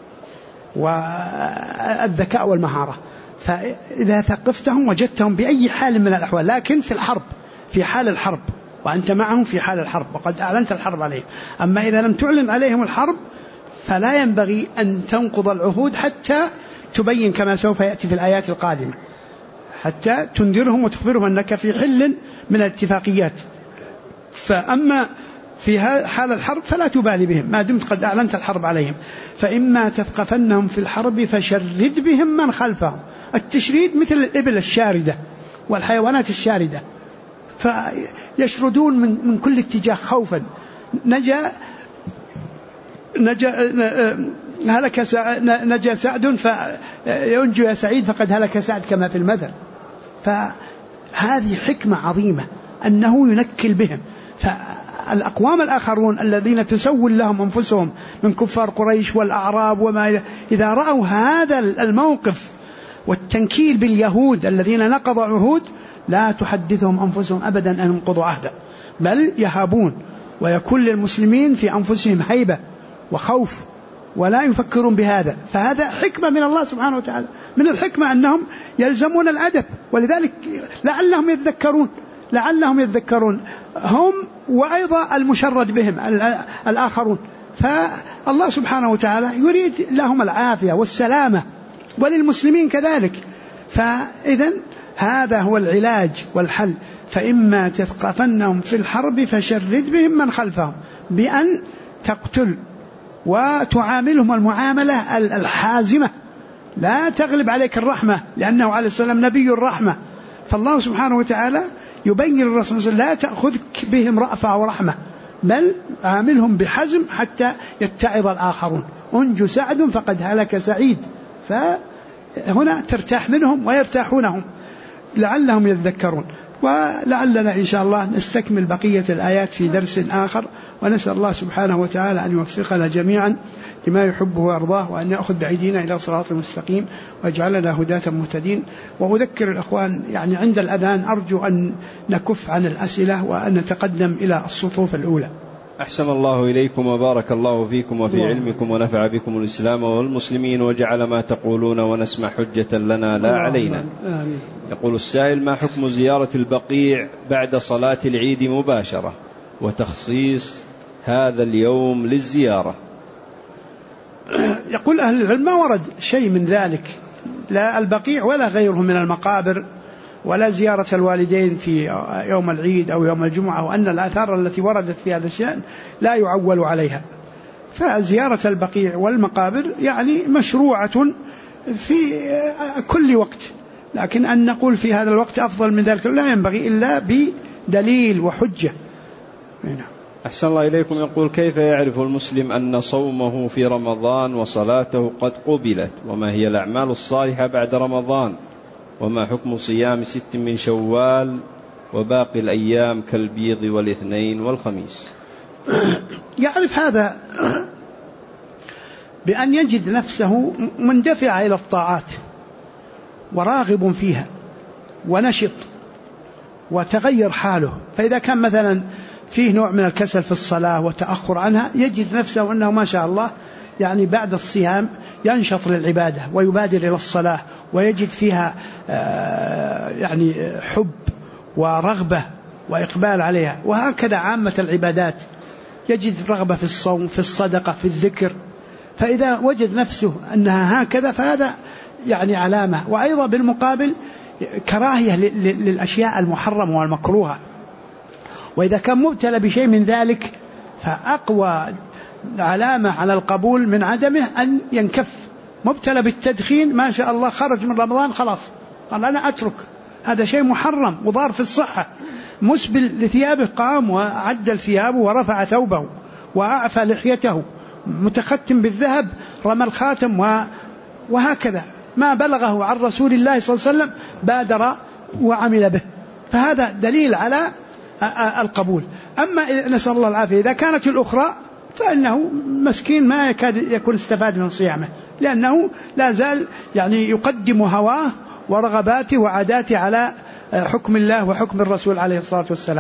والذكاء والمهارة. فإذا ثقفتهم وجدتهم بأي حال من الأحوال، لكن في الحرب، في حال الحرب، وأنت معهم في حال الحرب وقد أعلنت الحرب عليهم. أما إذا لم تعلن عليهم الحرب فلا ينبغي أن تنقض العهود حتى تبين كما سوف يأتي في الآيات القادمة، حتى تنذرهم وتخبرهم أنك في حل من الاتفاقيات. فأما في حال الحرب فلا تبالي بهم ما دمت قد أعلنت الحرب عليهم. فإما تثقفنهم في الحرب فشرد بهم من خلفهم. التشريد مثل الإبل الشاردة والحيوانات الشاردة، فيشردون من كل اتجاه خوفا. نجا سعد فينجو يا سعيد فقد هلك سعد كما في المثل. فهذه حكمة عظيمة أنه ينكل بهم. فالأقوام الآخرون الذين تسول لهم أنفسهم من كفار قريش والأعراب وما، إذا رأوا هذا الموقف والتنكيل باليهود الذين نقضوا عهود لا تحدثهم أنفسهم أبدا أن ينقضوا عهدا، بل يهابون ويكون للمسلمين في أنفسهم هيبة وخوف ولا يفكرون بهذا. فهذا حكمة من الله سبحانه وتعالى. من الحكمة أنهم يلزمون الأدب، ولذلك لعلهم يذكرون هم وأيضا المشرد بهم الآخرون. فالله سبحانه وتعالى يريد لهم العافية والسلامة وللمسلمين كذلك. فإذن هذا هو العلاج والحل. فإما تثقفنهم في الحرب فشرد بهم من خلفهم، بأن تقتل وتعاملهم المعاملة الحازمة، لا تغلب عليك الرحمة، لأنه عليه السلام نبي الرحمة. فالله سبحانه وتعالى يبين الرسول صلى الله عليه وسلم لا تأخذك بهم رأفة ورحمة، بل عاملهم بحزم حتى يتعظ الآخرون. أنجو سعد فقد هلك سعيد. فهنا ترتاح منهم ويرتاحونهم لعلهم يذكرون. ولعلنا إن شاء الله نستكمل بقية الآيات في درس آخر، ونسأل الله سبحانه وتعالى أن يوفقنا جميعا لما يحبه وأرضاه، وأن يأخذ بأيدينا إلى صراط المستقيم ويجعلنا هداة مهتدين. وأذكر الأخوان عند الأذان أرجو أن نكف عن الأسئلة وأن نتقدم إلى الصفوف الأولى. أحسن الله إليكم وبارك الله فيكم وفي علمكم ونفع بكم الإسلام والمسلمين، وجعل ما تقولون ونسمع حجة لنا لا علينا. آمين. يقول السائل: ما حكم زيارة البقيع بعد صلاة العيد مباشرة وتخصيص هذا اليوم للزيارة؟ يقول أهل العلم ما ورد شيء من ذلك، لا البقيع ولا غيره من المقابر، ولا زيارة الوالدين في يوم العيد أو يوم الجمعة، وأن الآثار التي وردت في هذا الشأن لا يعول عليها. فزيارة البقيع والمقابر مشروعة في كل وقت، لكن أن نقول في هذا الوقت أفضل من ذلك لا ينبغي إلا بدليل وحجة. أحسن الله إليكم. يقول: كيف يعرف المسلم أن صومه في رمضان وصلاته قد قبلت؟ وما هي الأعمال الصالحة بعد رمضان؟ وما حكم صيام 6 من شوال وباقي الأيام كالبيض والاثنين والخميس؟ يعرف هذا بأن يجد نفسه مندفع إلى الطاعات وراغب فيها ونشط وتغير حاله. فإذا كان مثلا فيه نوع من الكسل في الصلاة وتأخر عنها، يجد نفسه أنه ما شاء الله بعد الصيام ينشط للعبادة ويبادر إلى الصلاة ويجد فيها حب ورغبة وإقبال عليها. وهكذا عامة العبادات، يجد رغبة في الصوم، في الصدقة، في الذكر. فإذا وجد نفسه أنها هكذا فهذا علامة. وأيضا بالمقابل كراهية للأشياء المحرمة والمكروهة. وإذا كان مبتلى بشيء من ذلك فأقوى علامة على القبول من عدمه أن ينكف. مبتلى بالتدخين ما شاء الله خرج من رمضان خلاص قال أنا أترك، هذا شيء محرم وضار في الصحة. مسبل لثيابه قام وعدل ثيابه ورفع ثوبه وأعفى لحيته، متختم بالذهب رمى الخاتم، وهكذا ما بلغه عن رسول الله صلى الله عليه وسلم بادر وعمل به. فهذا دليل على القبول. أما نسأل الله العافية إذا كانت الأخرى فإنه مسكين ما يكاد يكون استفاد من صيامه، لأنه لا زال يعني يقدم هواه ورغباته وعاداته على حكم الله وحكم الرسول عليه الصلاة والسلام.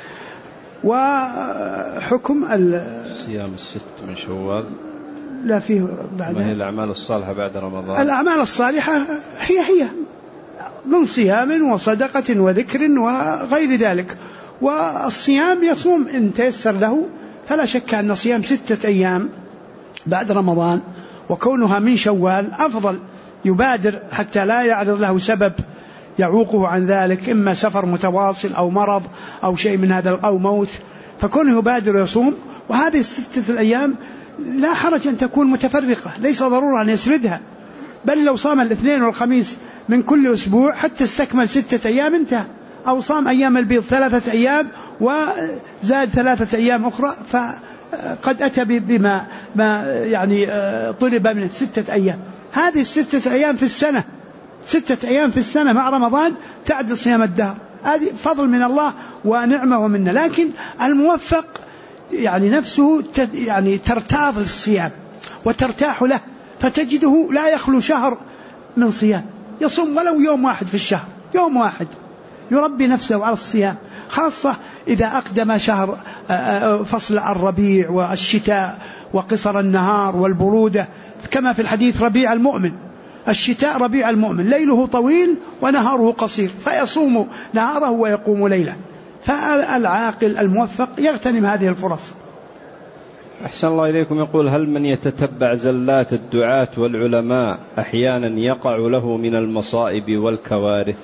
وحكم صيام 6 من شوال لا فيه بعد. ما هي الأعمال الصالحة بعد رمضان؟ الأعمال الصالحة هي من صيام وصدقة وذكر وغير ذلك. والصيام يصوم إن تيسر له، فلا شك أن صيام 6 أيام بعد رمضان وكونها من شوال أفضل، يبادر حتى لا يعرض له سبب يعوقه عن ذلك، إما سفر متواصل أو مرض أو شيء من هذا أو موت، فكونه يبادر يصوم. وهذه 6 أيام لا حرج أن تكون متفرقة، ليس ضرورة أن يسردها، بل لو صام الاثنين والخميس من كل أسبوع حتى استكمل 6 أيام انتهى، أو صام أيام البيض 3 أيام وزاد 3 أيام أخرى، فقد أتى بما يعني طلب من 6 أيام. هذه 6 أيام في السنة، 6 أيام في السنة مع رمضان تعدل صيام الدهر، هذه فضل من الله ونعمة ومنه. لكن الموفق يعني نفسه يعني ترتاض للصيام وترتاح له، فتجده لا يخلو شهر من صيام، يصوم ولو يوم واحد في الشهر، يوم واحد يربي نفسه على الصيام، خاصة إذا أقدم شهر فصل الربيع والشتاء وقصر النهار والبرودة، كما في الحديث ربيع المؤمن، الشتاء ربيع المؤمن ليله طويل ونهاره قصير، فيصوم نهاره ويقوم ليله. فالعاقل الموفق يغتنم هذه الفرص. أحسن الله إليكم. يقول: هل من يتتبع زلات الدعاة والعلماء أحيانا يقع له من المصائب والكوارث؟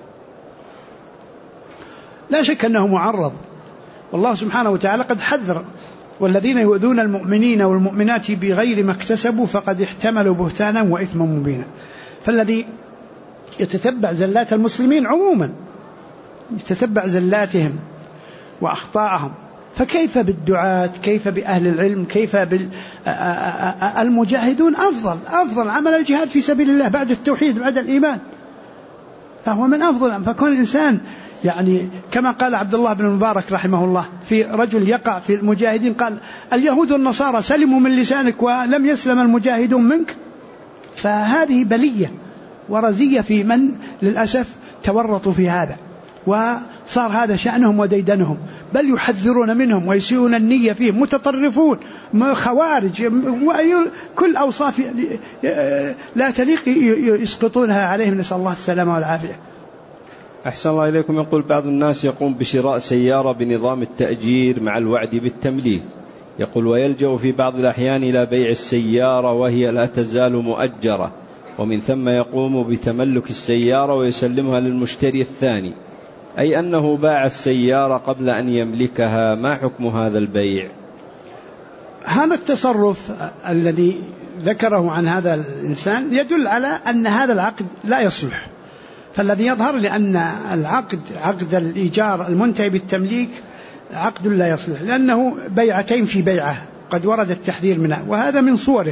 لا شك أنه معرض، والله سبحانه وتعالى قد حذر: والذين يؤذون المؤمنين والمؤمنات بغير ما اكتسبوا فقد احتملوا بهتانا وإثما مبينا. فالذي يتتبع زلات المسلمين عموما، يتتبع زلاتهم وأخطاءهم، فكيف بالدعاة، كيف بأهل العلم، كيف بالمجاهدون؟ أفضل عمل الجهاد في سبيل الله بعد التوحيد بعد الإيمان، فهو من أفضل. فكون الإنسان يعني كما قال عبد الله بن المبارك رحمه الله في رجل يقع في المجاهدين، قال: اليهود والنصارى سلموا من لسانك ولم يسلم المجاهدون منك. فهذه بلية ورزية في من للأسف تورطوا في هذا، وصار هذا شأنهم وديدنهم، بل يحذرون منهم ويسيئون النية فيهم، متطرفون، خوارج، كل أوصاف لا تليق يسقطونها عليهم، نسأل الله السلامة والعافية. أحسن الله إليكم. يقول: بعض الناس يقوم بشراء سيارة بنظام التأجير مع الوعد بالتمليك، يقول: ويلجأ في بعض الأحيان إلى بيع السيارة وهي لا تزال مؤجرة، ومن ثم يقوم بتملك السيارة ويسلمها للمشتري الثاني، أي أنه باع السيارة قبل أن يملكها. ما حكم هذا البيع؟ هذا التصرف الذي ذكره عن هذا الإنسان يدل على أن هذا العقد لا يصلح. فالذي يظهر لأن العقد، عقد الإيجار المنتهي بالتمليك، عقد لا يصلح، لأنه بيعتين في بيعة قد ورد التحذير منها، وهذا من صوره.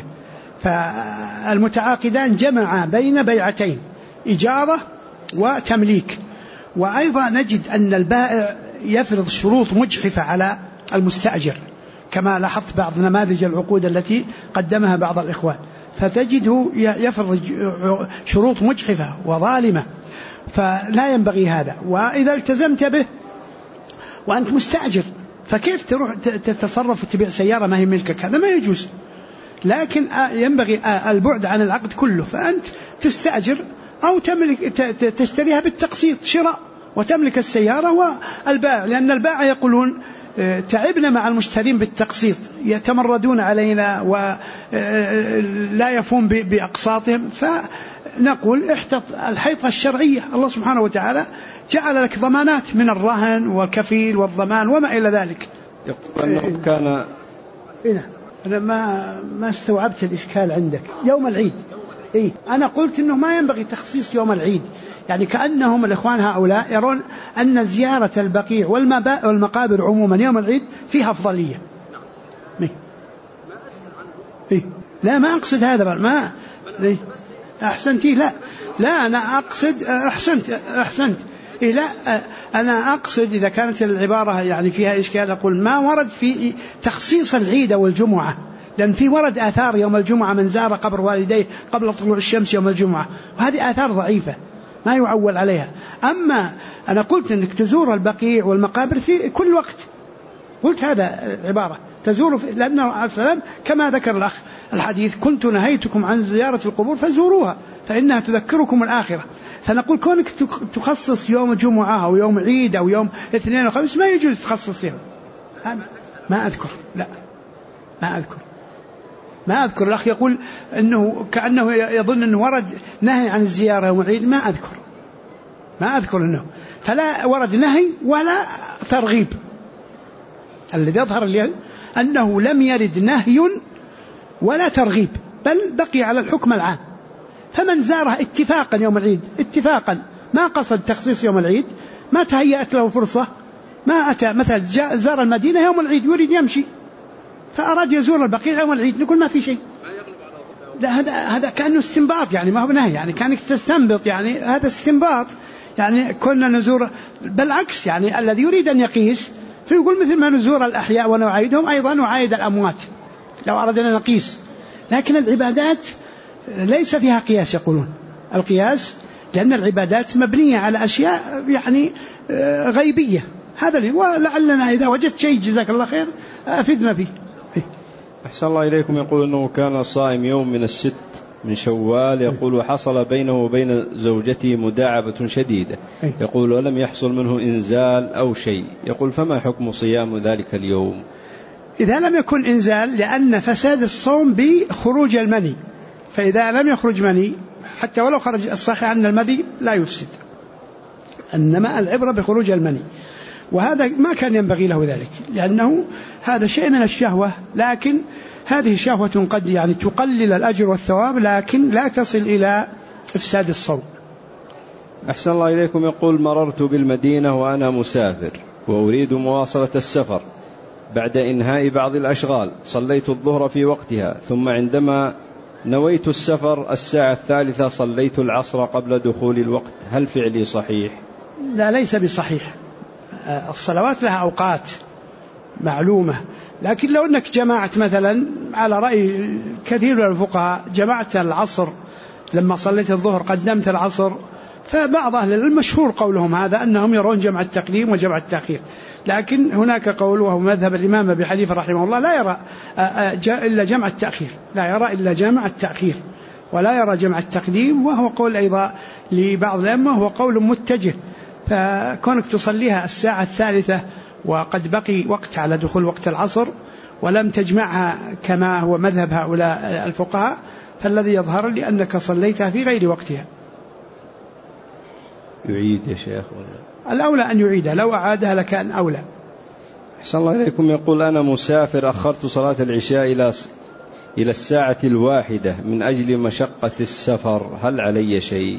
فالمتعاقدان جمعا بين بيعتين، إجارة وتمليك. وأيضا نجد أن البائع يفرض شروط مجحفة على المستأجر، كما لاحظت بعض نماذج العقود التي قدمها بعض الإخوان، فتجده يفرض شروط مجحفة وظالمة، فلا ينبغي هذا. وإذا التزمت به وأنت مستأجر، فكيف تروح تتصرف وتبيع سيارة ما هي ملكك؟ هذا ما يجوز. لكن ينبغي البعد عن العقد كله، فأنت تستأجر أو تشتريها بالتقسيط، شراء وتملك السيارة والبائع، لأن البائع يقولون: تعبنا مع المشترين بالتقسيط، يتمردون علينا ولا يفون بأقساطهم. فنقول: احتط الحيطة الشرعية، الله سبحانه وتعالى جعل لك ضمانات من الرهن والكفيل والضمان وما إلى ذلك. يقول أنه كان أنا ما استوعبت الإشكال عندك. يوم العيد، أنا قلت إنه ما ينبغي تخصيص يوم العيد، يعني كأنهم الإخوان هؤلاء يرون أن زيارة البقيع والمقابر عموما يوم العيد فيها أفضلية. لا، ما أقصد هذا، ما أحسنتي، لا أنا أقصد أحسنت لا أنا أقصد إذا كانت العبارة يعني فيها إشكال أقول ما ورد في تخصيص العيد والجمعة، لأن في ورد آثار يوم الجمعة من زار قبر والديه قبل طلوع الشمس يوم الجمعة، وهذه آثار ضعيفة ما يعول عليها. أما أنا قلت أنك تزور البقيع والمقابر في كل وقت، قلت هذا العبارة تزور لأنه عليه السلام كما ذكر الأخ الحديث كنت نهيتكم عن زيارة القبور فزوروها فإنها تذكركم الآخرة. فنقول كونك تخصص يوم جمعة أو يوم عيد أو يوم اثنين وخميس ما يجوز تخصص يوم. ما أذكر، لا ما أذكر. الأخ يقول أنه كأنه يظن أنه ورد نهي عن الزيارة يوم العيد، ما أذكر أنه، فلا ورد نهي ولا ترغيب. الذي يظهر لي أنه لم يرد نهي ولا ترغيب، بل بقي على الحكم العام. فمن زاره اتفاقا يوم العيد اتفاقا ما قصد تخصيص يوم العيد، ما تهيأت له فرصة، ما أتى مثلا زار المدينة يوم العيد يريد يمشي فأراد يزور البقيع يوم العيد، نقول ما في شيء. لا هذا كأنه استنباط، يعني ما هو نهي، يعني كانك تستنبط، يعني هذا استنباط، يعني كنا نزور بالعكس، يعني الذي يريد أن يقيس فيقول مثل ما نزور الأحياء ونعايدهم أيضا نعايد الأموات لو أردنا نقيس. لكن العبادات ليس فيها قياس، يقولون القياس لأن العبادات مبنية على أشياء يعني غيبية. هذا اللي ولعلنا إذا وجدت شيء جزاك الله خير أفدنا فيه. أحسن الله إليكم. يقول أنه كان صائم يوم من 6 من شوال، يقول حصل بينه وبين زوجته مداعبة شديدة، يقول ولم يحصل منه إنزال أو شيء، يقول فما حكم صيام ذلك اليوم؟ إذا لم يكن إنزال، لأن فساد الصوم بخروج المني، فإذا لم يخرج مني حتى ولو خرج، الصحيح أن المني لا يفسد، إنما العبرة بخروج المني، وهذا ما كان ينبغي له ذلك، لأنه هذا شيء من الشهوة، لكن هذه شهوة قد يعني تقلل الأجر والثواب، لكن لا تصل إلى إفساد الصوم. أحسن الله إليكم. يقول مررت بالمدينة وأنا مسافر وأريد مواصلة السفر، بعد إنهاء بعض الأشغال صليت الظهر في وقتها، ثم عندما نويت السفر الساعة 3 صليت العصر قبل دخول الوقت، هل فعلي صحيح؟ لا، ليس بصحيح. الصلوات لها أوقات معلومة، لكن لو أنك جمعت مثلا على رأي كثير من الفقهاء جمعت العصر لما صليت الظهر قدمت العصر، فبعض أهل المشهور قولهم هذا أنهم يرون جمع التقديم وجمع التأخير، لكن هناك قول وهو مذهب الإمام أبي حنيفة رحمه الله لا يرى إلا جمع التأخير، لا يرى إلا جمع التأخير ولا يرى جمع التقديم، وهو قول أيضا لبعض الأئمة هو قول متجه. فكونك تصليها الساعة 3 وقد بقي وقت على دخول وقت العصر ولم تجمعها كما هو مذهب هؤلاء الفقهاء، فالذي يظهر لي أنك صليتها في غير وقتها. يعيد يا شيخ؟ الأولى أن يعيدها، لو أعادها لكان أولى. أحسن الله إليكم. يقول أنا مسافر أخرت صلاة العشاء إلى الساعة 1 من أجل مشقة السفر، هل علي شيء؟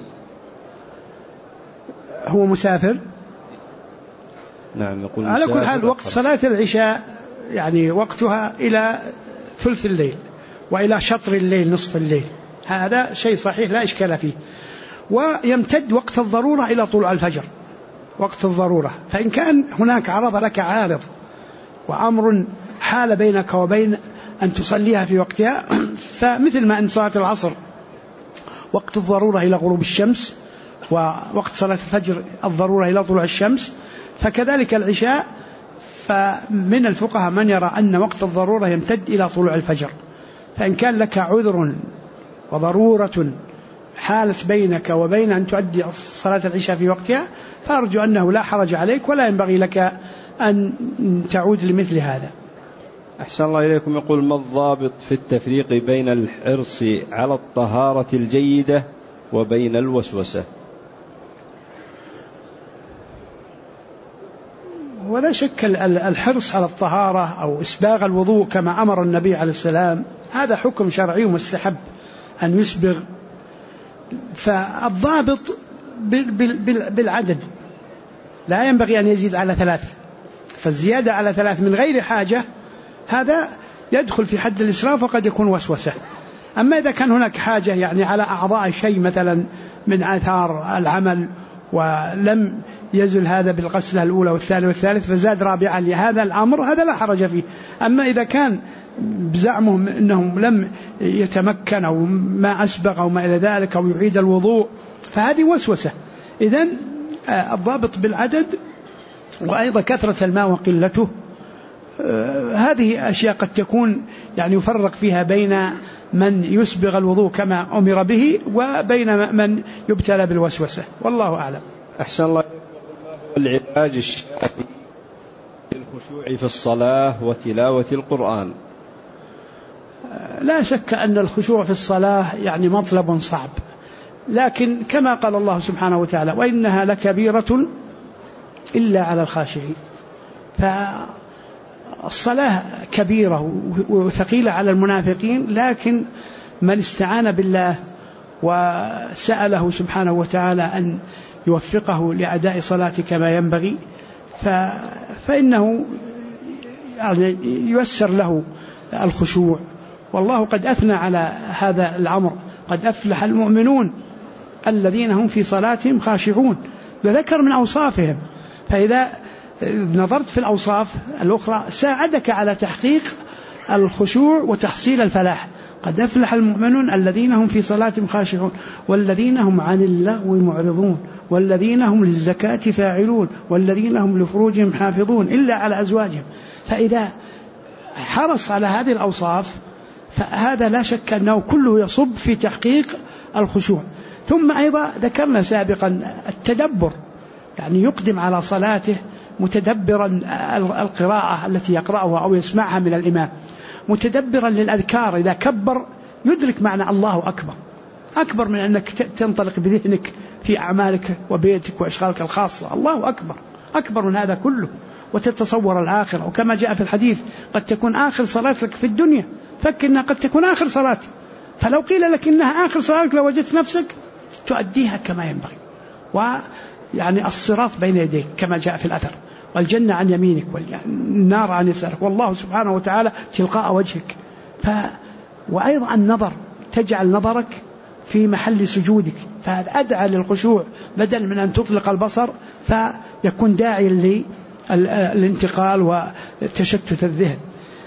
هو مسافر؟ نعم. يقول على كل حال وقت صلاة العشاء يعني وقتها إلى ثلث الليل وإلى شطر الليل نصف الليل، هذا شيء صحيح لا إشكال فيه، ويمتد وقت الضرورة إلى طلوع الفجر، وقت الضرورة. فإن كان هناك عرض لك عارض وأمر حال بينك وبين أن تصليها في وقتها، فمثل ما أن صلاة العصر وقت الضرورة إلى غروب الشمس، ووقت صلاة الفجر الضرورة إلى طلوع الشمس، فكذلك العشاء. فمن الفقهاء من يرى أن وقت الضرورة يمتد إلى طلوع الفجر، فإن كان لك عذر وضرورة حالت بينك وبين أن تؤدي صلاة العشاء في وقتها، فأرجو أنه لا حرج عليك ولا ينبغي لك أن تعود لمثل هذا. أحسن الله إليكم. يقول ما الضابط في التفريق بين الحرص على الطهارة الجيدة وبين الوسوسة؟ ولا شك الحرص على الطهارة أو إسباغ الوضوء كما أمر النبي عليه السلام هذا حكم شرعي ومستحب أن يسبغ، فالضابط بالعدد، لا ينبغي أن يزيد على 3، فالزيادة على 3 من غير حاجة هذا يدخل في حد الإسراف وقد يكون وسوسة. أما إذا كان هناك حاجة يعني على أعضاء شيء مثلا من آثار العمل ولم يزل هذا بالغسلة الأولى والثانية والثالث فزاد رابعا لهذا الأمر هذا لا حرج فيه. أما إذا كان بزعمهم أنهم لم يتمكن أو ما أسبغ أو ما إلى ذلك أو يعيد الوضوء فهذه وسوسة. إذن الضابط بالعدد وأيضا كثرة الماء وقلته، هذه أشياء قد تكون يعني يفرق فيها بين من يسبغ الوضوء كما أمر به وبين من يبتلى بالوسوسة، والله أعلم. أحسن الله. العلاج الشافي للخشوع في الصلاة وتلاوة القرآن. لا شك أن الخشوع في الصلاة يعني مطلب صعب، لكن كما قال الله سبحانه وتعالى وإنها لكبيرة إلا على الخاشعين. فالصلاة كبيرة وثقيلة على المنافقين، لكن من استعان بالله وسأله سبحانه وتعالى أن يوفقه لأداء صلاته كما ينبغي فإنه يعني ييسر له الخشوع. والله قد أثنى على هذا الأمر، قد أفلح المؤمنون الذين هم في صلاتهم خاشعون، وذكر من أوصافهم. فإذا نظرت في الأوصاف الأخرى ساعدك على تحقيق الخشوع وتحصيل الفلاح. قد أفلح المؤمنون الذين هم في صلاتهم خاشعون والذين هم عن اللغو معرضون والذين هم للزكاة فاعلون والذين هم لفروجهم حافظون إلا على أزواجهم. فإذا حرص على هذه الأوصاف فهذا لا شك أنه كله يصب في تحقيق الخشوع. ثم أيضا ذكرنا سابقا التدبر، يعني يقدم على صلاته متدبرا القراءة التي يقرأها أو يسمعها من الإمام، متدبرا للأذكار. إذا كبر يدرك معنى الله أكبر، أكبر من أنك تنطلق بذهنك في أعمالك وبيتك وإشغالك الخاصة. الله أكبر، أكبر من هذا كله، وتتصور الآخرة. وكما جاء في الحديث قد تكون آخر صلاتك في الدنيا، فكر إنها قد تكون آخر صلاة، فلو قيل لك إنها آخر صلاتك لو وجدت نفسك تؤديها كما ينبغي. ويعني الصراط بين يديك كما جاء في الأثر، والجنة عن يمينك والنار عن يسارك، والله سبحانه وتعالى تلقاء وجهك. وأيضا النظر، تجعل نظرك في محل سجودك، فهذا أدعى للخشوع بدل من أن تطلق البصر فيكون داعي للانتقال وتشتت الذهن.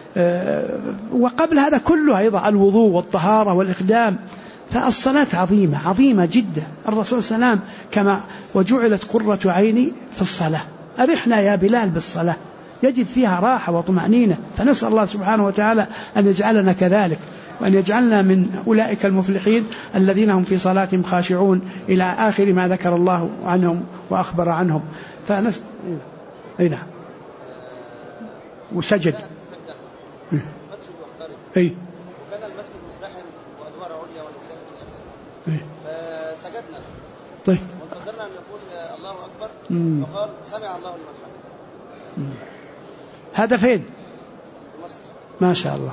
وقبل هذا كله أيضا الوضوء والطهارة والإقدام. فالصلاة عظيمة عظيمة جدا. الرسول صلى الله عليه وسلم كما وجعلت قرة عيني في الصلاة، أرحنا يا بلال بالصلاة، يجد فيها راحة وطمأنينة. فنسأل الله سبحانه وتعالى أن يجعلنا كذلك، وأن يجعلنا من أولئك المفلحين الذين هم في صلاتهم خاشعون إلى آخر ما ذكر الله عنهم وأخبر عنهم. أين وسجد أي وكان المسجد مزدحم وأدوار عليا والإسلام فسجدنا. طيب وانتظرنا أن يقول الله أكبر وقال سمع الله لمن حمده. هذا فين؟ ما شاء الله.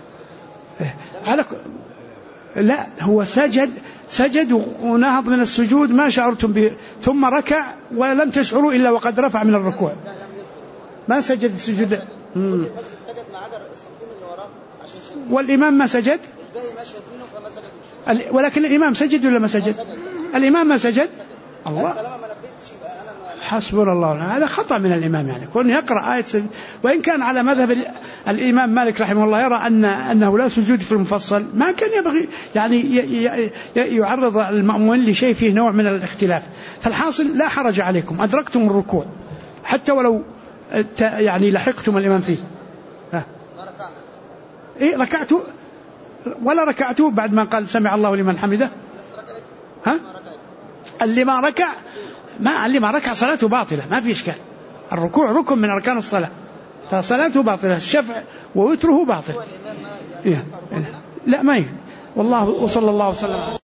لا هو سجد ونهض من السجود ما شعرتم به، ثم ركع ولم تشعروا إلا وقد رفع من الركوع، ما سجد السجود. سجد ما عدا الصفين اللي وراه عشان شايفين، والإمام ما سجد، الباقي ما شايفينه فما سجدوش. ولكن الإمام سجد ولا ما سجد؟ الإمام ما سجد. الله، حسبنا الله. هذا خطأ من الإمام، يعني كون يقرأ آية سجد، وإن كان على مذهب الإمام مالك رحمه الله يرى أنه لا سجود في المفصل، ما كان يبغي يعني يعرض المأمومين لشيء فيه نوع من الاختلاف. فالحاصل لا حرج عليكم، أدركتم الركوع حتى ولو يعني لحقتم الإمام فيه. إيه ركعتوا ولا ركعتوا بعد ما قال سمع الله لمن حمده؟ اللي ما ركع صلاته باطلة، ما في إشكال. الركوع ركن من أركان الصلاة، فصلاته باطلة، الشفع ووتره باطل. لا ما والله وصلى الله وسلم.